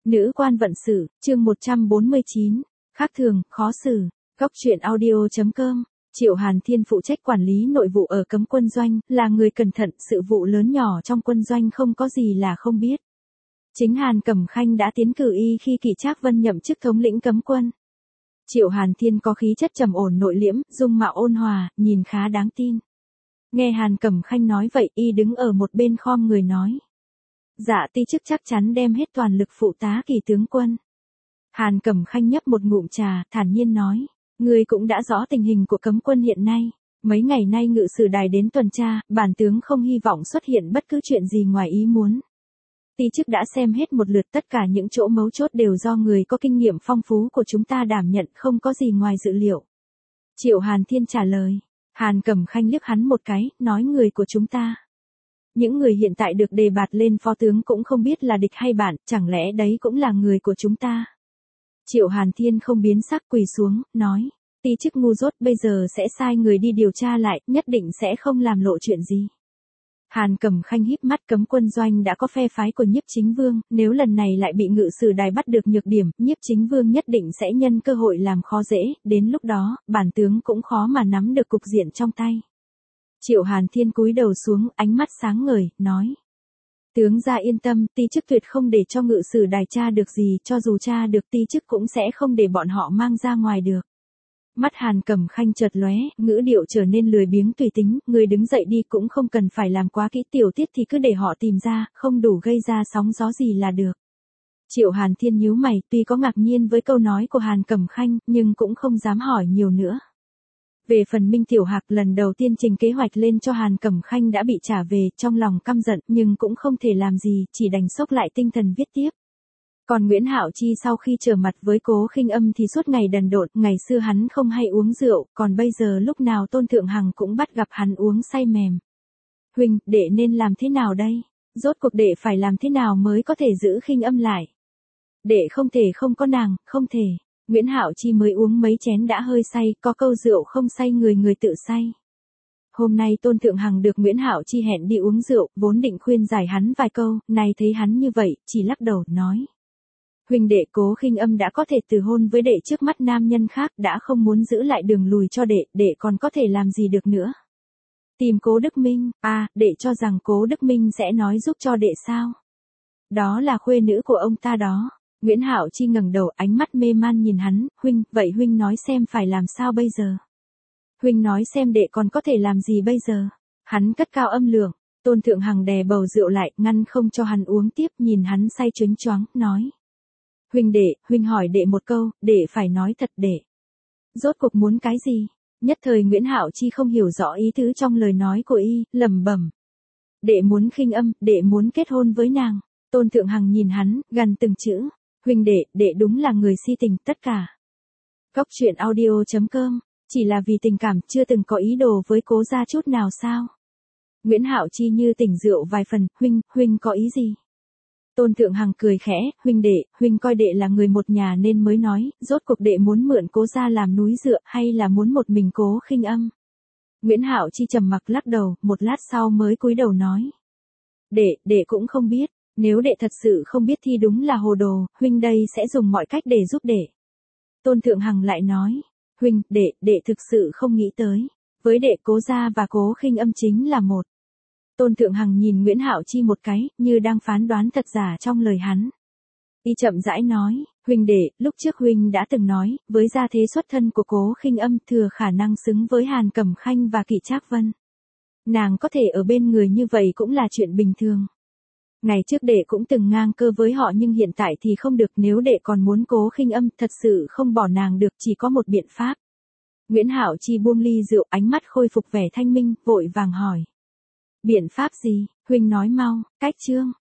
Nữ quan vận sự, chương 149. Khác thường, khó xử. Góc truyện audio.com. Triệu Hàn Thiên phụ trách quản lý nội vụ ở cấm quân doanh, là người cẩn thận, sự vụ lớn nhỏ trong quân doanh không có gì là không biết. Chính Hàn Cẩm Khanh đã tiến cử y khi Kỷ Trác Vân nhậm chức thống lĩnh cấm quân. Triệu Hàn Thiên có khí chất trầm ổn nội liễm, dung mạo ôn hòa, nhìn khá đáng tin. Nghe Hàn Cẩm Khanh nói vậy, y đứng ở một bên khom người nói. Dạ ti chức chắc chắn đem hết toàn lực phụ tá Kỷ tướng quân. Hàn Cẩm Khanh nhấp một ngụm trà, thản nhiên nói. Ngươi cũng đã rõ tình hình của cấm quân hiện nay. Mấy ngày nay ngự sử đài đến tuần tra, bản tướng không hy vọng xuất hiện bất cứ chuyện gì ngoài ý muốn. Ti chức đã xem hết một lượt, tất cả những chỗ mấu chốt đều do người có kinh nghiệm phong phú của chúng ta đảm nhận, không có gì ngoài dự liệu. Triệu Hàn Thiên trả lời. Hàn Cẩm Khanh liếc hắn một cái, nói người của chúng ta. Những người hiện tại được đề bạt lên phó tướng cũng không biết là địch hay bạn, chẳng lẽ đấy cũng là người của chúng ta. Triệu Hàn Thiên không biến sắc, quỳ xuống, nói. Ti chức ngu dốt, bây giờ sẽ sai người đi điều tra lại, nhất định sẽ không làm lộ chuyện gì. Hàn Cẩm Khanh híp mắt, cấm quân doanh đã có phe phái của Nhiếp Chính Vương, nếu lần này lại bị ngự sử đài bắt được nhược điểm, Nhiếp Chính Vương nhất định sẽ nhân cơ hội làm khó dễ, đến lúc đó, bản tướng cũng khó mà nắm được cục diện trong tay. Triệu Hàn Thiên cúi đầu xuống, ánh mắt sáng ngời, nói. Tướng gia yên tâm, ti chức tuyệt không để cho ngự sử đài tra được gì, cho dù tra được ti chức cũng sẽ không để bọn họ mang ra ngoài được. Mắt Hàn Cẩm Khanh chợt lóe, ngữ điệu trở nên lười biếng tùy tính, người đứng dậy đi cũng không cần phải làm quá kỹ, tiểu tiết thì cứ để họ tìm ra, không đủ gây ra sóng gió gì là được. Triệu Hàn Thiên nhíu mày, tuy có ngạc nhiên với câu nói của Hàn Cẩm Khanh, nhưng cũng không dám hỏi nhiều nữa. Về phần Minh Tiểu Hạc, lần đầu tiên trình kế hoạch lên cho Hàn Cẩm Khanh đã bị trả về, trong lòng căm giận, nhưng cũng không thể làm gì, chỉ đành xốc lại tinh thần viết tiếp. Còn Nguyễn Hạo Chi sau khi trở mặt với Cố Khinh Âm thì suốt ngày đần độn, ngày xưa hắn không hay uống rượu, còn bây giờ lúc nào Tôn Thượng Hằng cũng bắt gặp hắn uống say mềm. Huynh, đệ nên làm thế nào đây? Rốt cuộc đệ phải làm thế nào mới có thể giữ Khinh Âm lại? Đệ không thể không có nàng, không thể. Nguyễn Hạo Chi mới uống mấy chén đã hơi say, có câu rượu không say người người tự say. Hôm nay Tôn Thượng Hằng được Nguyễn Hạo Chi hẹn đi uống rượu, vốn định khuyên giải hắn vài câu, nay thấy hắn như vậy, chỉ lắc đầu, nói. Huynh đệ, Cố Khinh Âm đã có thể từ hôn với đệ trước mắt nam nhân khác, đã không muốn giữ lại đường lùi cho đệ còn có thể làm gì được nữa. Tìm Cố Đức Minh, đệ cho rằng Cố Đức Minh sẽ nói giúp cho đệ sao? Đó là khuê nữ của ông ta đó. Nguyễn Hạo Chi ngẩng đầu, ánh mắt mê man nhìn hắn, huynh, vậy huynh nói xem phải làm sao bây giờ? Huynh nói xem đệ còn có thể làm gì bây giờ? Hắn cất cao âm lượng, Tôn Thượng Hằng đè bầu rượu lại, ngăn không cho hắn uống tiếp, nhìn hắn say choáng choáng, nói. Huynh đệ, huynh hỏi đệ một câu, đệ phải nói thật đệ. Rốt cuộc muốn cái gì? Nhất thời Nguyễn Hạo Chi không hiểu rõ ý tứ trong lời nói của y, lẩm bẩm. Đệ muốn Khinh Âm, đệ muốn kết hôn với nàng. Tôn Thượng Hằng nhìn hắn, gần từng chữ. Huynh đệ đúng là người si tình, tất cả. Góc truyện audio.com, chỉ là vì tình cảm, chưa từng có ý đồ với Cố gia chút nào sao? Nguyễn Hạo Chi như tỉnh rượu vài phần, huynh có ý gì? Tôn Thượng Hằng cười khẽ, huynh coi đệ là người một nhà nên mới nói, rốt cuộc đệ muốn mượn Cố gia làm núi dựa hay là muốn một mình Cố Khinh Âm? Nguyễn Hạo Chi trầm mặc lắc đầu, một lát sau mới cúi đầu nói. Đệ cũng không biết. Nếu đệ thật sự không biết thì đúng là hồ đồ, huynh đây sẽ dùng mọi cách để giúp đệ. Tôn Thượng Hằng lại nói, huynh, đệ thực sự không nghĩ tới. Với đệ, Cố gia và Cố Khinh Âm chính là một. Tôn Thượng Hằng nhìn Nguyễn Hạo Chi một cái, như đang phán đoán thật giả trong lời hắn. Y chậm rãi nói, huynh đệ, lúc trước huynh đã từng nói, với gia thế xuất thân của Cố Khinh Âm thừa khả năng xứng với Hàn Cẩm Khanh và Kỷ Trác Vân. Nàng có thể ở bên người như vậy cũng là chuyện bình thường. Ngày trước đệ cũng từng ngang cơ với họ nhưng hiện tại thì không được, nếu đệ còn muốn Cố Khinh Âm, thật sự không bỏ nàng được, chỉ có một biện pháp. Nguyễn Hạo Chi buông ly rượu, ánh mắt khôi phục vẻ thanh minh, vội vàng hỏi. Biện pháp gì? Huynh nói mau, cách chương.